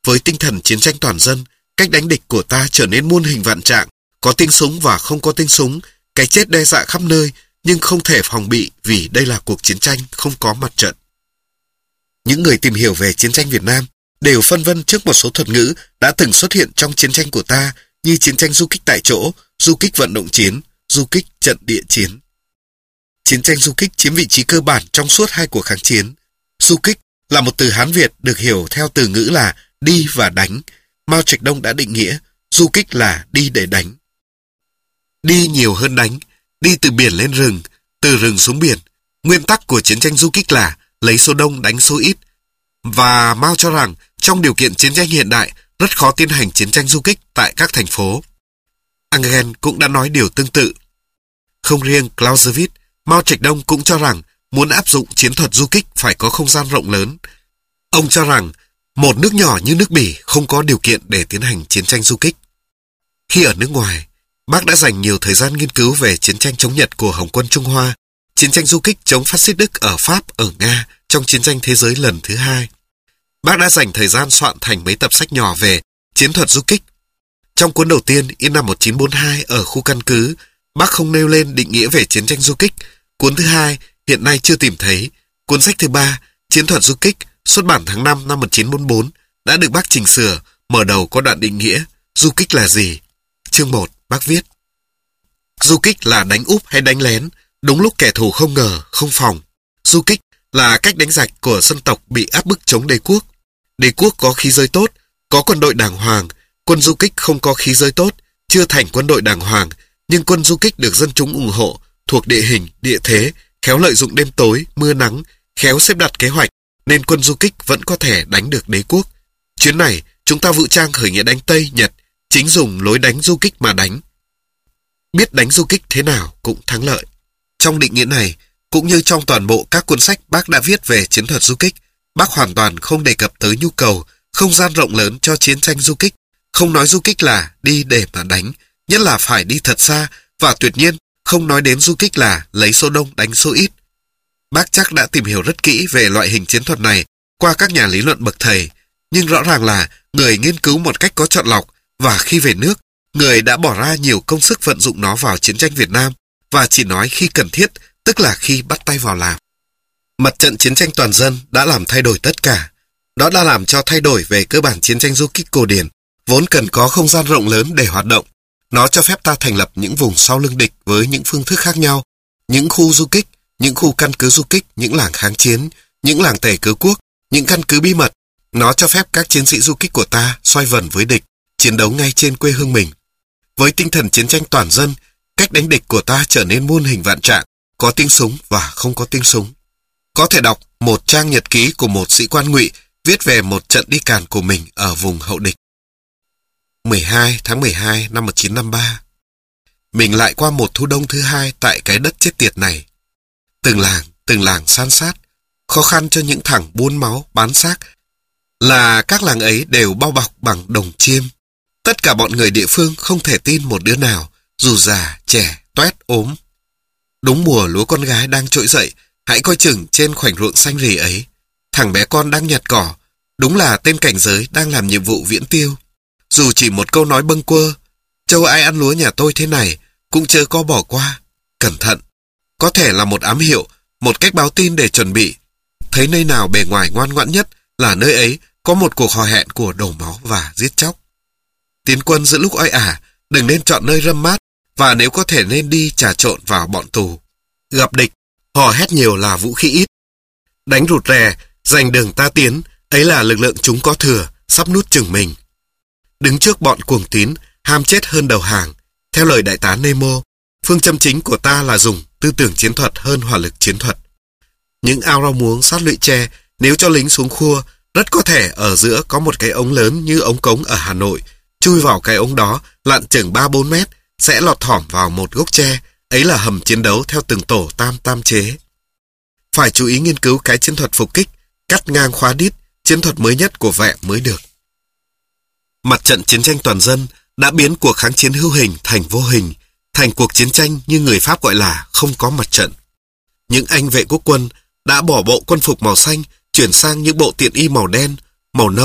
Với tinh thần chiến tranh toàn dân, cách đánh địch của ta trở nên muôn hình vạn trạng, có tiếng súng và không có tiếng súng, cái chết đe dọa khắp nơi, nhưng không thể phòng bị vì đây là cuộc chiến tranh không có mặt trận. Những người tìm hiểu về chiến tranh Việt Nam đều phân vân trước một số thuật ngữ đã từng xuất hiện trong chiến tranh của ta như chiến tranh du kích tại chỗ, du kích vận động chiến, du kích trận địa chiến. Chiến tranh du kích chiếm vị trí cơ bản trong suốt hai cuộc kháng chiến. Du kích là một từ Hán Việt được hiểu theo từ ngữ là đi và đánh. Mao Trạch Đông đã định nghĩa du kích là đi để đánh. Đi nhiều hơn đánh, đi từ biển lên rừng, từ rừng xuống biển. Nguyên tắc của chiến tranh du kích là lấy số đông đánh số ít. Và Mao cho rằng trong điều kiện chiến tranh hiện đại rất khó tiến hành chiến tranh du kích tại các thành phố. Engels cũng đã nói điều tương tự. Không riêng Clausewitz, Mao Trạch Đông cũng cho rằng muốn áp dụng chiến thuật du kích phải có không gian rộng lớn. Ông cho rằng một nước nhỏ như nước Bỉ không có điều kiện để tiến hành chiến tranh du kích. Khi ở nước ngoài, Bác đã dành nhiều thời gian nghiên cứu về chiến tranh chống Nhật của Hồng quân Trung Hoa, chiến tranh du kích chống phát xít Đức ở Pháp, ở Nga trong chiến tranh thế giới lần thứ hai. Bác đã dành thời gian soạn thành mấy tập sách nhỏ về chiến thuật du kích. Trong cuốn đầu tiên, in năm một nghìn chín trăm bốn mươi hai ở khu căn cứ, Bác không nêu lên định nghĩa về chiến tranh du kích. Cuốn thứ hai, hiện nay chưa tìm thấy. Cuốn sách thứ ba, Chiến thuật du kích, xuất bản tháng năm năm một nghìn chín trăm bốn mươi bốn, đã được Bác chỉnh sửa, mở đầu có đoạn định nghĩa, du kích là gì? Chương một, Bác viết. Du kích là đánh úp hay đánh lén, đúng lúc kẻ thù không ngờ, không phòng. Du kích là cách đánh giặc của dân tộc bị áp bức chống đế quốc. Đế quốc có khí giới tốt, có quân đội đàng hoàng. Quân du kích không có khí giới tốt, chưa thành quân đội đàng hoàng, nhưng quân du kích được dân chúng ủng hộ, thuộc địa hình, địa thế, khéo lợi dụng đêm tối, mưa nắng, khéo xếp đặt kế hoạch, nên quân du kích vẫn có thể đánh được đế quốc. Chuyến này, chúng ta vũ trang khởi nghĩa đánh Tây, Nhật, chính dùng lối đánh du kích mà đánh. Biết đánh du kích thế nào cũng thắng lợi. Trong định nghĩa này, cũng như trong toàn bộ các cuốn sách Bác đã viết về chiến thuật du kích, Bác hoàn toàn không đề cập tới nhu cầu, không gian rộng lớn cho chiến tranh du kích, không nói du kích là đi để mà đánh, nhất là phải đi thật xa, và tuyệt nhiên không nói đến du kích là lấy số đông đánh số ít. Bác chắc đã tìm hiểu rất kỹ về loại hình chiến thuật này qua các nhà lý luận bậc thầy, nhưng rõ ràng là người nghiên cứu một cách có chọn lọc, và khi về nước, người đã bỏ ra nhiều công sức vận dụng nó vào chiến tranh Việt Nam, và chỉ nói khi cần thiết, tức là khi bắt tay vào làm. Mặt trận chiến tranh toàn dân đã làm thay đổi tất cả. Đó đã làm cho thay đổi về cơ bản chiến tranh du kích cổ điển, vốn cần có không gian rộng lớn để hoạt động. Nó cho phép ta thành lập những vùng sau lưng địch với những phương thức khác nhau, những khu du kích, những khu căn cứ du kích, những làng kháng chiến, những làng tể cứu quốc, những căn cứ bí mật. Nó cho phép các chiến sĩ du kích của ta xoay vần với địch, chiến đấu ngay trên quê hương mình. Với tinh thần chiến tranh toàn dân, cách đánh địch của ta trở nên muôn hình vạn trạng, có tiếng súng và không có tiếng súng. Có thể đọc một trang nhật ký của một sĩ quan Ngụy viết về một trận đi càn của mình ở vùng hậu địch. mười hai tháng mười hai năm một nghìn chín trăm năm mươi ba. Mình lại qua một thu đông thứ hai tại cái đất chết tiệt này. Từng làng, từng làng san sát, khó khăn cho những thằng buôn máu, bán xác, là các làng ấy đều bao bọc bằng đồng chiêm. Tất cả bọn người địa phương không thể tin một đứa nào, dù già, trẻ, toét, ốm. Đúng mùa lúa con gái đang trỗi dậy, hãy coi chừng trên khoảnh ruộng xanh rì ấy. Thằng bé con đang nhặt cỏ, đúng là tên cảnh giới đang làm nhiệm vụ viễn tiêu. Dù chỉ một câu nói bâng quơ, châu ai ăn lúa nhà tôi thế này, cũng chớ có bỏ qua. Cẩn thận, có thể là một ám hiệu, một cách báo tin để chuẩn bị. Thấy nơi nào bề ngoài ngoan ngoãn nhất là nơi ấy có một cuộc hò hẹn của đổ máu và giết chóc. Tiến quân giữa lúc oi ả, đừng nên chọn nơi râm mát, và nếu có thể nên đi trà trộn vào bọn tù. Gặp địch, hò hét nhiều là vũ khí ít. Đánh rụt rè, giành đường ta tiến, ấy là lực lượng chúng có thừa, sắp nút chừng mình. Đứng trước bọn cuồng tín, ham chết hơn đầu hàng. Theo lời đại tá Nemo, phương châm chính của ta là dùng tư tưởng chiến thuật hơn hỏa lực chiến thuật. Những ao rau muống sát lũy tre, nếu cho lính xuống khua, rất có thể ở giữa có một cái ống lớn như ống cống ở Hà Nội. Chui vào cái ống đó, lặn chừng ba bốn mét, sẽ lọt thỏm vào một gốc tre. Ấy là hầm chiến đấu theo từng tổ tam tam chế. Phải chú ý nghiên cứu cái chiến thuật phục kích, cắt ngang khóa đít, chiến thuật mới nhất của Vẹ mới được. Mặt trận chiến tranh toàn dân đã biến cuộc kháng chiến hữu hình thành vô hình, thành cuộc chiến tranh như người Pháp gọi là không có mặt trận. Những anh vệ quốc quân đã bỏ bộ quân phục màu xanh, chuyển sang những bộ tiện y màu đen, màu nâu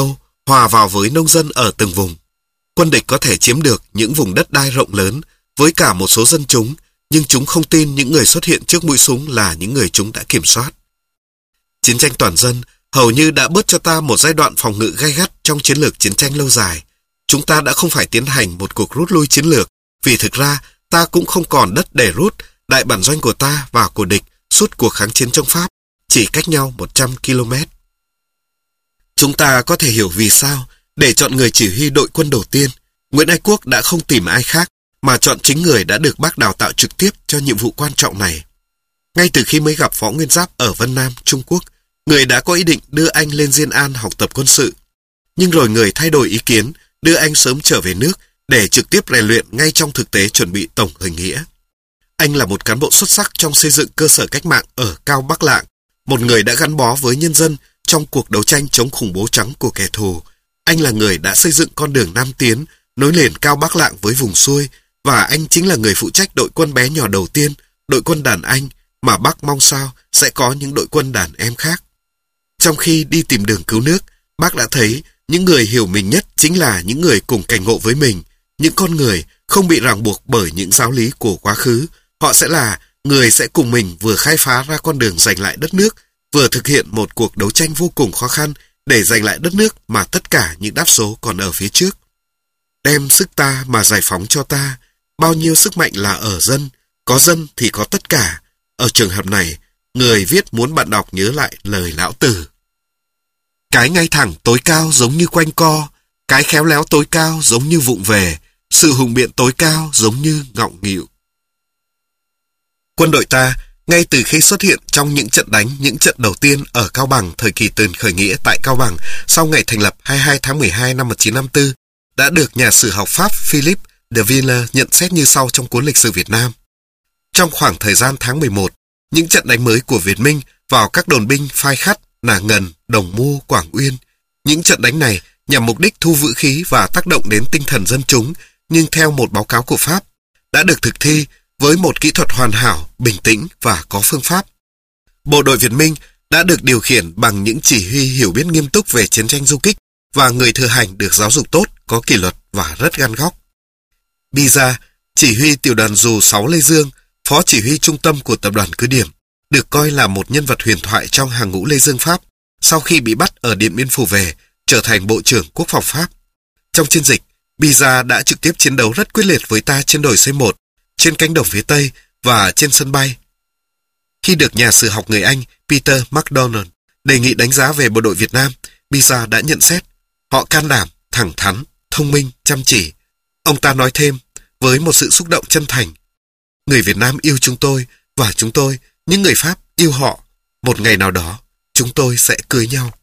hòa vào với nông dân ở từng vùng. Quân địch có thể chiếm được những vùng đất đai rộng lớn với cả một số dân chúng, nhưng chúng không tin những người xuất hiện trước mũi súng là những người chúng đã kiểm soát. Chiến tranh toàn dân hầu như đã bớt cho ta một giai đoạn phòng ngự gay gắt trong chiến lược chiến tranh lâu dài. Chúng ta đã không phải tiến hành một cuộc rút lui chiến lược, vì thực ra ta cũng không còn đất để rút. Đại bản doanh của ta và của địch suốt cuộc kháng chiến chống Pháp chỉ cách nhau một trăm ki lô mét. Chúng ta có thể hiểu vì sao để chọn người chỉ huy đội quân đầu tiên, Nguyễn Ái Quốc đã không tìm ai khác mà chọn chính người đã được Bác đào tạo trực tiếp cho nhiệm vụ quan trọng này. Ngay từ khi mới gặp Võ Nguyên Giáp ở Vân Nam, Trung Quốc, người đã có ý định đưa anh lên Diên An học tập quân sự. Nhưng rồi người thay đổi ý kiến, đưa anh sớm trở về nước để trực tiếp rèn luyện ngay trong thực tế chuẩn bị tổng khởi nghĩa. Anh là một cán bộ xuất sắc trong xây dựng cơ sở cách mạng ở Cao Bắc Lạng, một người đã gắn bó với nhân dân trong cuộc đấu tranh chống khủng bố trắng của kẻ thù. Anh là người đã xây dựng con đường Nam Tiến, nối liền Cao Bắc Lạng với vùng xuôi, và anh chính là người phụ trách đội quân bé nhỏ đầu tiên, đội quân đàn anh, mà Bác mong sao sẽ có những đội quân đàn em khác. Trong khi đi tìm đường cứu nước, Bác đã thấy những người hiểu mình nhất chính là những người cùng cảnh ngộ với mình, những con người không bị ràng buộc bởi những giáo lý của quá khứ. Họ sẽ là người sẽ cùng mình vừa khai phá ra con đường giành lại đất nước, vừa thực hiện một cuộc đấu tranh vô cùng khó khăn để giành lại đất nước mà tất cả những đáp số còn ở phía trước. Đem sức ta mà giải phóng cho ta, bao nhiêu sức mạnh là ở dân, có dân thì có tất cả. Ở trường hợp này, người viết muốn bạn đọc nhớ lại lời Lão Tử. Cái ngay thẳng tối cao giống như quanh co, cái khéo léo tối cao giống như vụng về, sự hùng biện tối cao giống như ngọng nghịu. Quân đội ta, ngay từ khi xuất hiện trong những trận đánh, những trận đầu tiên ở Cao Bằng thời kỳ tiền khởi nghĩa tại Cao Bằng sau ngày thành lập hai mươi hai tháng mười hai năm một nghìn chín trăm năm mươi tư, đã được nhà sử học Pháp Philippe de Villiers nhận xét như sau trong cuốn Lịch sử Việt Nam. Trong khoảng thời gian tháng mười một, những trận đánh mới của Việt Minh vào các đồn binh Phai Khắt, Nà Ngần, Đồng Mu, Quảng Uyên. Những trận đánh này nhằm mục đích thu vũ khí và tác động đến tinh thần dân chúng, nhưng theo một báo cáo của Pháp, đã được thực thi với một kỹ thuật hoàn hảo, bình tĩnh và có phương pháp. Bộ đội Việt Minh đã được điều khiển bằng những chỉ huy hiểu biết nghiêm túc về chiến tranh du kích, và người thừa hành được giáo dục tốt, có kỷ luật và rất gan góc. Biza, chỉ huy tiểu đoàn dù sáu Lê Dương, phó chỉ huy trung tâm của tập đoàn Cứ Điểm, được coi là một nhân vật huyền thoại trong hàng ngũ Lê Dương Pháp, sau khi bị bắt ở Điện Biên Phủ về, trở thành Bộ trưởng Quốc phòng Pháp. Trong chiến dịch, Biza đã trực tiếp chiến đấu rất quyết liệt với ta trên đồi C một, trên cánh đồng phía Tây và trên sân bay. Khi được nhà sử học người Anh Peter MacDonald đề nghị đánh giá về bộ đội Việt Nam, Biza đã nhận xét, họ can đảm, thẳng thắn, thông minh, chăm chỉ. Ông ta nói thêm, với một sự xúc động chân thành, người Việt Nam yêu chúng tôi, và chúng tôi, những người Pháp, yêu họ. Một ngày nào đó, chúng tôi sẽ cưới nhau.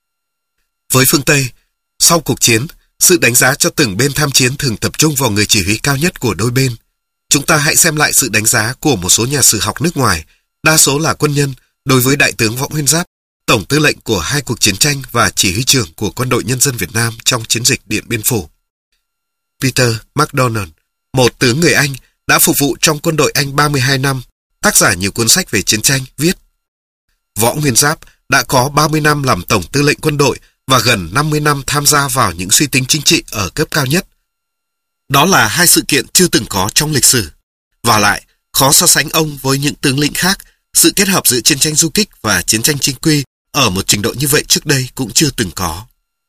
Với phương Tây, sau cuộc chiến, sự đánh giá cho từng bên tham chiến thường tập trung vào người chỉ huy cao nhất của đôi bên. Chúng ta hãy xem lại sự đánh giá của một số nhà sử học nước ngoài, đa số là quân nhân, đối với Đại tướng Võ Nguyên Giáp, tổng tư lệnh của hai cuộc chiến tranh và chỉ huy trưởng của Quân đội Nhân dân Việt Nam trong chiến dịch Điện Biên Phủ. Peter MacDonald, một tướng người Anh, đã phục vụ trong quân đội Anh ba mươi hai năm, tác giả nhiều cuốn sách về chiến tranh, viết: Võ Nguyên Giáp đã có ba mươi năm làm tổng tư lệnh quân đội và gần năm mươi năm tham gia vào những suy tính chính trị ở cấp cao nhất. Đó là hai sự kiện chưa từng có trong lịch sử. Và lại, khó so sánh ông với những tướng lĩnh khác, sự kết hợp giữa chiến tranh du kích và chiến tranh chính quy ở một trình độ như vậy trước đây cũng chưa từng có.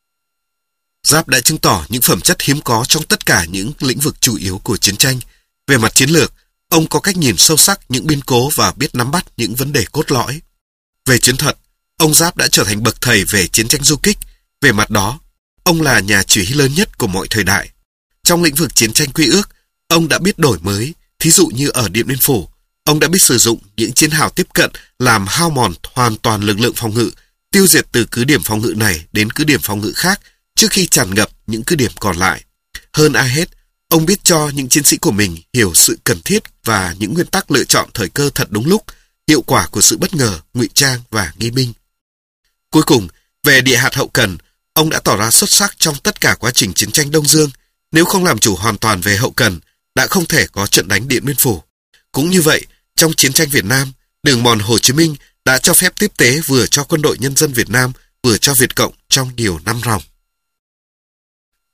Giáp đã chứng tỏ những phẩm chất hiếm có trong tất cả những lĩnh vực chủ yếu của chiến tranh. Về mặt chiến lược, ông có cách nhìn sâu sắc những biến cố và biết nắm bắt những vấn đề cốt lõi. Về chiến thuật, ông Giáp đã trở thành bậc thầy về chiến tranh du kích. Về mặt đó, ông là nhà chỉ huy lớn nhất của mọi thời đại. Trong lĩnh vực chiến tranh quy ước, ông đã biết đổi mới. Thí dụ như ở Điện Biên Phủ, ông đã biết sử dụng những chiến hào tiếp cận làm hao mòn hoàn toàn lực lượng phòng ngự, tiêu diệt từ cứ điểm phòng ngự này đến cứ điểm phòng ngự khác trước khi tràn ngập những cứ điểm còn lại. Hơn ai hết, ông biết cho những chiến sĩ của mình hiểu sự cần thiết và những nguyên tắc lựa chọn thời cơ thật đúng lúc, hiệu quả của sự bất ngờ, ngụy trang và nghi binh. Cuối cùng, về địa hạt hậu cần, ông đã tỏ ra xuất sắc trong tất cả quá trình chiến tranh Đông Dương. Nếu không làm chủ hoàn toàn về hậu cần, đã không thể có trận đánh Điện Biên Phủ. Cũng như vậy, trong chiến tranh Việt Nam, đường mòn Hồ Chí Minh đã cho phép tiếp tế vừa cho quân đội nhân dân Việt Nam, vừa cho Việt Cộng trong nhiều năm ròng.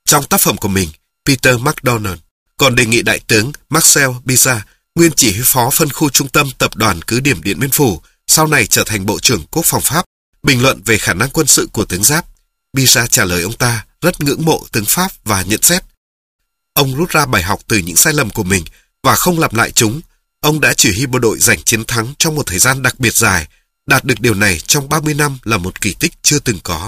Trong tác phẩm của mình, Peter MacDonald còn đề nghị Đại tướng Marcel Biza, nguyên chỉ huy phó phân khu trung tâm tập đoàn cứ điểm Điện Biên Phủ, sau này trở thành Bộ trưởng Quốc phòng Pháp, bình luận về khả năng quân sự của tướng Giáp. Biza trả lời ông ta rất ngưỡng mộ tướng Pháp và nhận xét: ông rút ra bài học từ những sai lầm của mình và không lặp lại chúng. Ông đã chỉ huy bộ đội giành chiến thắng trong một thời gian đặc biệt dài. Đạt được điều này trong ba mươi năm là một kỳ tích chưa từng có.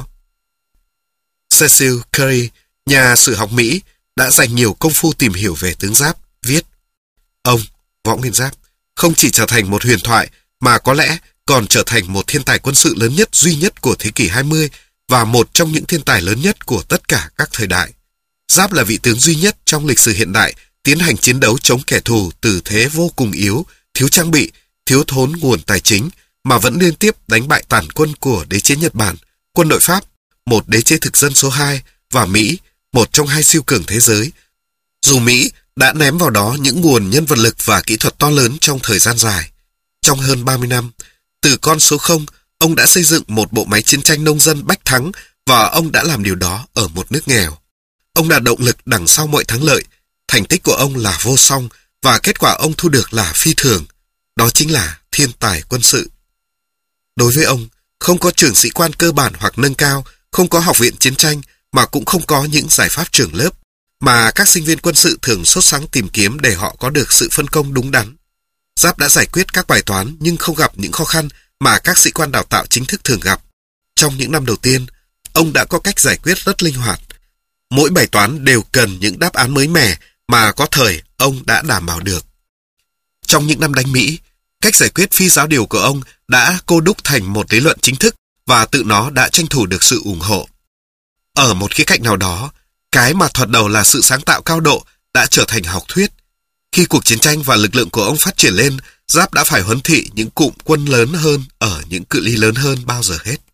Cecil Curry, nhà sử học Mỹ, đã dành nhiều công phu tìm hiểu về tướng Giáp, viết: ông, Võ Nguyên Giáp, không chỉ trở thành một huyền thoại mà có lẽ còn trở thành một thiên tài quân sự lớn nhất duy nhất của thế kỷ hai mươi và một trong những thiên tài lớn nhất của tất cả các thời đại. Giáp là vị tướng duy nhất trong lịch sử hiện đại tiến hành chiến đấu chống kẻ thù từ thế vô cùng yếu, thiếu trang bị, thiếu thốn nguồn tài chính mà vẫn liên tiếp đánh bại tàn quân của đế chế Nhật Bản, quân đội Pháp, một đế chế thực dân số hai, và Mỹ, một trong hai siêu cường thế giới. Dù Mỹ đã ném vào đó những nguồn nhân vật lực và kỹ thuật to lớn trong thời gian dài. Trong hơn ba mươi năm, từ con số không, ông đã xây dựng một bộ máy chiến tranh nông dân bách thắng và ông đã làm điều đó ở một nước nghèo. Ông là động lực đằng sau mọi thắng lợi. Thành tích của ông là vô song và kết quả ông thu được là phi thường. Đó chính là thiên tài quân sự. Đối với ông, không có trường sĩ quan cơ bản hoặc nâng cao, không có học viện chiến tranh mà cũng không có những giải pháp trường lớp mà các sinh viên quân sự thường sốt sắng tìm kiếm để họ có được sự phân công đúng đắn. Giáp đã giải quyết các bài toán nhưng không gặp những khó khăn mà các sĩ quan đào tạo chính thức thường gặp. Trong những năm đầu tiên, ông đã có cách giải quyết rất linh hoạt. Mỗi bài toán đều cần những đáp án mới mẻ mà có thời ông đã đảm bảo được. Trong những năm đánh Mỹ, cách giải quyết phi giáo điều của ông đã cô đúc thành một lý luận chính thức và tự nó đã tranh thủ được sự ủng hộ. Ở một khía cạnh nào đó, cái mà thoạt đầu là sự sáng tạo cao độ đã trở thành học thuyết. Khi cuộc chiến tranh và lực lượng của ông phát triển lên, Giáp đã phải huấn thị những cụm quân lớn hơn ở những cự ly lớn hơn bao giờ hết.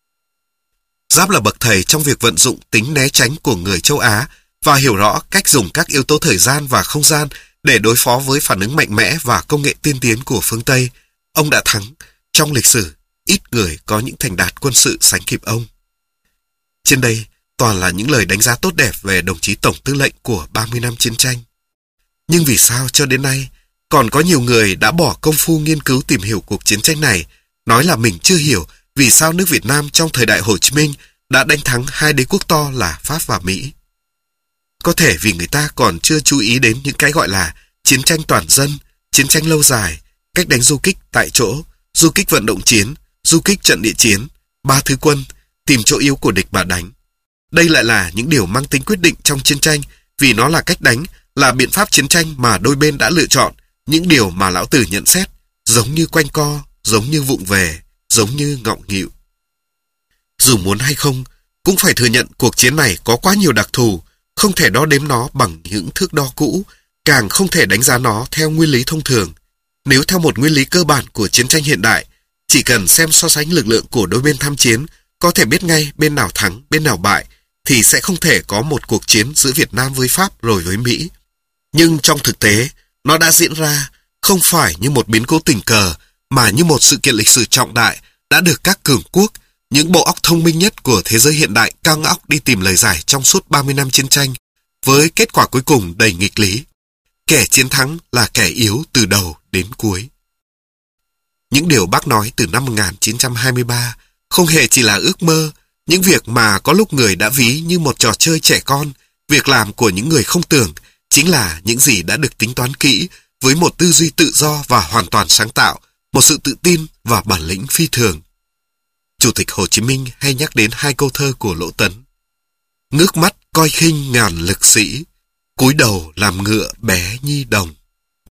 Giáp là bậc thầy trong việc vận dụng tính né tránh của người châu Á và hiểu rõ cách dùng các yếu tố thời gian và không gian để đối phó với phản ứng mạnh mẽ và công nghệ tiên tiến của phương Tây. Ông đã thắng. Trong lịch sử, ít người có những thành đạt quân sự sánh kịp ông. Trên đây, toàn là những lời đánh giá tốt đẹp về đồng chí Tổng Tư lệnh của ba mươi năm chiến tranh. Nhưng vì sao cho đến nay, còn có nhiều người đã bỏ công phu nghiên cứu tìm hiểu cuộc chiến tranh này, nói là mình chưa hiểu vì sao nước Việt Nam trong thời đại Hồ Chí Minh đã đánh thắng hai đế quốc to là Pháp và Mỹ. Có thể vì người ta còn chưa chú ý đến những cái gọi là chiến tranh toàn dân, chiến tranh lâu dài, cách đánh du kích tại chỗ, du kích vận động chiến, du kích trận địa chiến, ba thứ quân, tìm chỗ yếu của địch mà đánh. Đây lại là những điều mang tính quyết định trong chiến tranh vì nó là cách đánh, là biện pháp chiến tranh mà đôi bên đã lựa chọn, những điều mà Lão Tử nhận xét, giống như quanh co, giống như vụng về, giống như ngọng nghịu. Dù muốn hay không, cũng phải thừa nhận cuộc chiến này có quá nhiều đặc thù, không thể đo đếm nó bằng những thước đo cũ, càng không thể đánh giá nó theo nguyên lý thông thường. Nếu theo một nguyên lý cơ bản của chiến tranh hiện đại, chỉ cần xem so sánh lực lượng của đôi bên tham chiến, có thể biết ngay bên nào thắng, bên nào bại, thì sẽ không thể có một cuộc chiến giữa Việt Nam với Pháp rồi với Mỹ. Nhưng trong thực tế, nó đã diễn ra không phải như một biến cố tình cờ, mà như một sự kiện lịch sử trọng đại đã được các cường quốc, những bộ óc thông minh nhất của thế giới hiện đại căng óc đi tìm lời giải trong suốt ba mươi năm chiến tranh, với kết quả cuối cùng đầy nghịch lý. Kẻ chiến thắng là kẻ yếu từ đầu đến cuối. Những điều Bác nói từ năm một nghìn chín trăm hai mươi ba không hề chỉ là ước mơ, những việc mà có lúc người đã ví như một trò chơi trẻ con, việc làm của những người không tưởng, chính là những gì đã được tính toán kỹ với một tư duy tự do và hoàn toàn sáng tạo, một sự tự tin và bản lĩnh phi thường. Chủ tịch Hồ Chí Minh hay nhắc đến hai câu thơ của Lỗ Tấn: ngước mắt coi khinh ngàn lực sĩ, cúi đầu làm ngựa bé nhi đồng.